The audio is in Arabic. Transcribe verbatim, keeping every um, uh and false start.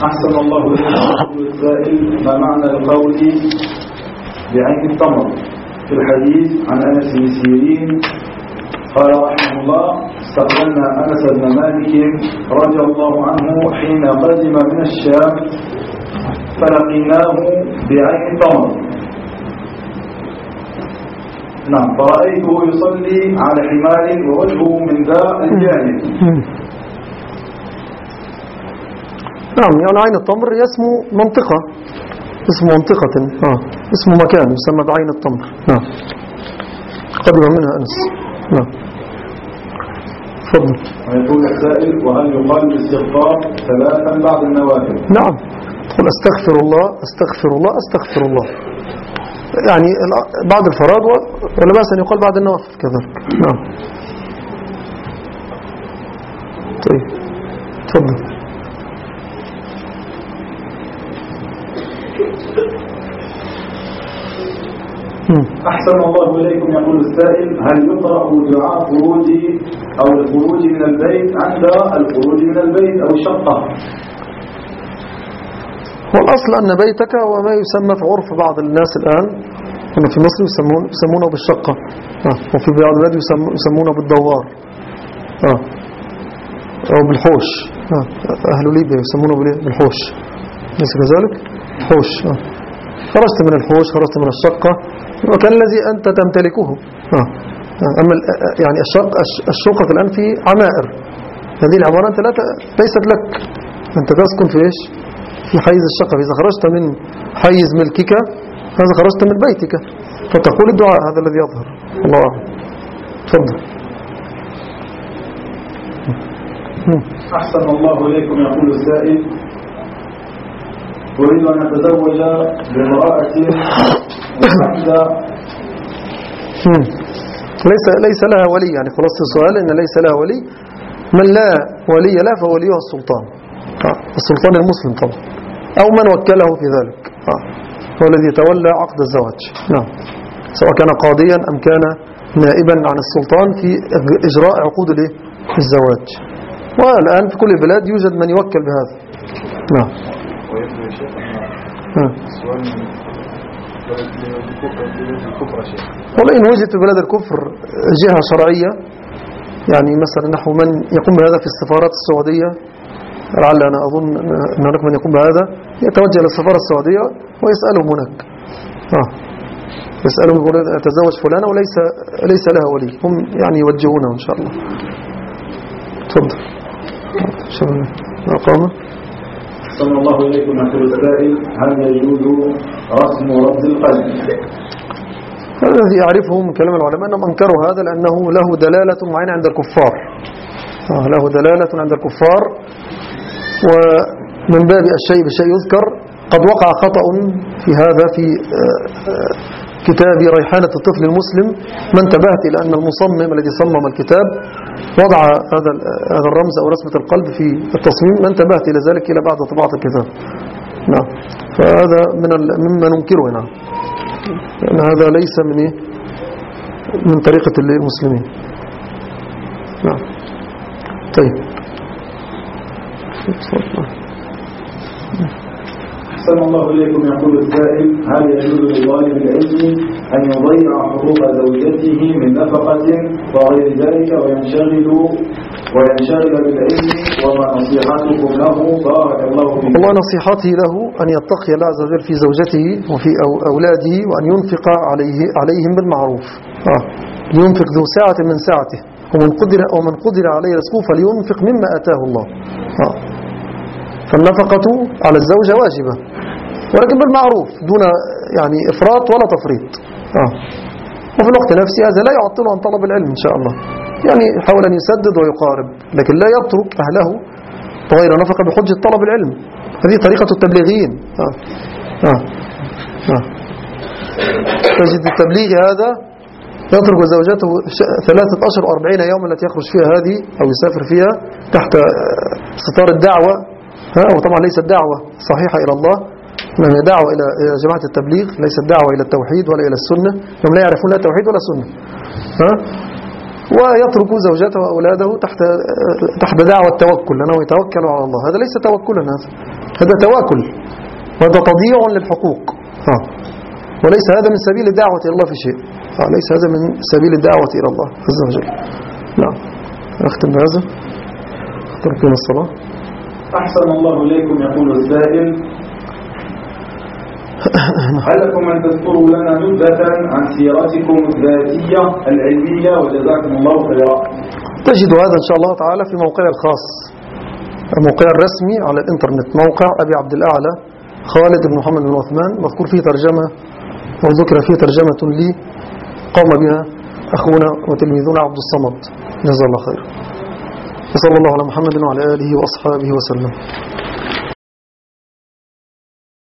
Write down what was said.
أحسن الله إليكم السائل، ما معنى القول بعين التمر في الحديث عن أنس بن سيرين قال رحمه الله: استقبلنا أنس بن مالك رضي الله عنه حين قدم من الشام فلقيناه بعين التمر. نعم، فرأيته يصلي على حمار ووجهه من ذا الجانب. نعم، يعني عين التمر اسمه منطقة، اسم منطقة، آه. اسم مكان يسمى بعين التمر. نعم، قدم منها أنس. نعم، تفضل. ويقول السائل: وهل يقال الاستغفار ثلاثا بعد النوافل؟ نعم، تقول استغفر الله استغفر الله استغفر الله، يعني بعد الفرائض، ولا بأس أن يقال بعد النوافل كذلك. نعم. طيب، تفضل. أحسن الله إليكم، يقول السائل: هل يقرأ دعاء خروج أو الخروج من البيت عند الخروج من البيت أو الشقة؟ هو الأصل أن بيتك وما يسمى في عرف بعض الناس الآن، هنا في مصر يسمون يسمونه بالشقة، آه. وفي بعض البلاد يسمونه بالدوار، آه. أو بالحوش، آه. أهل ليبيا يسمونه بالحوش، ليس كذلك؟ حوش. آه. خرجت من الحوش، خرجت من الشقة، وكان الذي أنت تمتلكه. آه. أما يعني الشقة الشقق الآن في عمائر، هذه العمارة أنت لا ت... ليست لك، أنت تسكن في إيش؟ في حيز الشقة. إذا خرجت من حيز ملكك هذا خرجت من بيتك، فتقول الدعاء، هذا الذي يظهر. الله أعلم. تفضل. أحسن الله إليكم، يقول السائل: أريد أن أتزوج بامرأة واحدة ليس ليس لها ولي، يعني خلاص السؤال إن ليس لها ولي. من لا ولي له فوليها السلطان، السلطان المسلم طبعا، أو من وكله في ذلك، هو الذي يتولى عقد الزواج. نعم، سواء كان قاضيا أم كان نائبا عن السلطان في إجراء عقود الزواج. والآن في كل البلاد يوجد من يوكل بهذا. نعم. ولئن وجد في بلاد الكفر جهة شرعية، يعني مثلا نحو من يقوم بهذا في السفارات السعودية، لعل أنا أظن أن هناك من يقوم بهذا، يتوجه إلى السفارة السعودية ويسألهم هناك، آه. يسألهم يقول أتزوج فلانة وليس ليس لها ولي، هم يعني يوجهونه إن شاء الله. تفضل. أقامة. أحسن الله إليكم، يقول السائل: هل يجوز رسم رمز القلب؟ الذي يعرفه من كلام العلماء أنهم أنكروا هذا لأنه له دلالة معينة عند الكفار، آه له دلالة عند الكفار، ومن باب الشيء بالشيء يذكر. قد وقع خطأ في هذا في كتاب ريحانة الطفل المسلم، ما انتبهت إلى أن المصمم الذي صمم الكتاب وضع هذا هذا الرمز أو رسمة القلب في التصميم، ما انتبهت إلى ذلك إلى بعد طباعة الكتاب. نعم، فهذا من مما ننكره. نعم، لأن هذا ليس من إيه؟ من طريقة المسلمين. نعم. طيب. أحسن الله إليكم، يقول السائل: هل يجوز لطالب العلم أن يضيع حقوق زوجته من نفقة وغير ذلك وينشغل وينشغل بالعلم، وما نصيحتكم له؟ بارك الله فيكم. والله نصيحتي له أن يتقي الله عز وجل في زوجته وفي أولاده، وأن ينفق عليه عليهم بالمعروف. آه. ينفق ذو ساعة من ساعته، ومن قدر ومن قدر عليه رزقه فلينفق مما آتاه الله. آه. فالنفقة على الزوجة واجبة، ولكن بالمعروف دون يعني إفراط ولا تفريط. آه. وفي الوقت نفسه هذا لا يعطله عن طلب العلم إن شاء الله، يعني يحاول أن يسدد ويقارب، لكن لا يترك أهله بغير نفقة بحجة طلب العلم. هذه طريقة التبليغيين. آه. آه. آه. تجد التبليغ هذا يترك زوجته ثلاثة أشهر وأربعين يوما التي يخرج فيها هذه أو يسافر فيها تحت ستار الدعوة، ها، وطبعا ليست دعوة صحيحة إلى الله، إنما دعوة إلى جماعة التبليغ، ليست دعوة إلى التوحيد ولا إلى السنة، هم لا يعرفون لا توحيد ولا سنة. ها؟ ويترك زوجته وأولاده تحت تحت دعوة التوكل، لأنه يتوكل على الله. هذا ليس توكلا، هذا هذا تواكل، وهذا تضييع للحقوق. ها. وليس هذا من سبيل الدعوة إلى الله في شيء. ها. ليس هذا من سبيل الدعوة إلى الله عز وجل. نعم. أختم بهذا. تركين الصلاة. أحسن الله إليكم. يقول السائل: هل لكم أن تذكروا لنا نبذة عن سيرتكم الذاتية العلمية، وجزاكم الله خيرا. تجد هذا إن شاء الله تعالى في موقع الخاص، الموقع الرسمي على الإنترنت، موقع أبي عبد الأعلى خالد بن محمد بن عثمان، مذكور فيه ترجمة أو ذكر فيه ترجمة لي قام بها أخونا وتلميذنا عبد الصمد، جزاه الله خير. وصلى الله على محمد وعلى آله وأصحابه وسلم.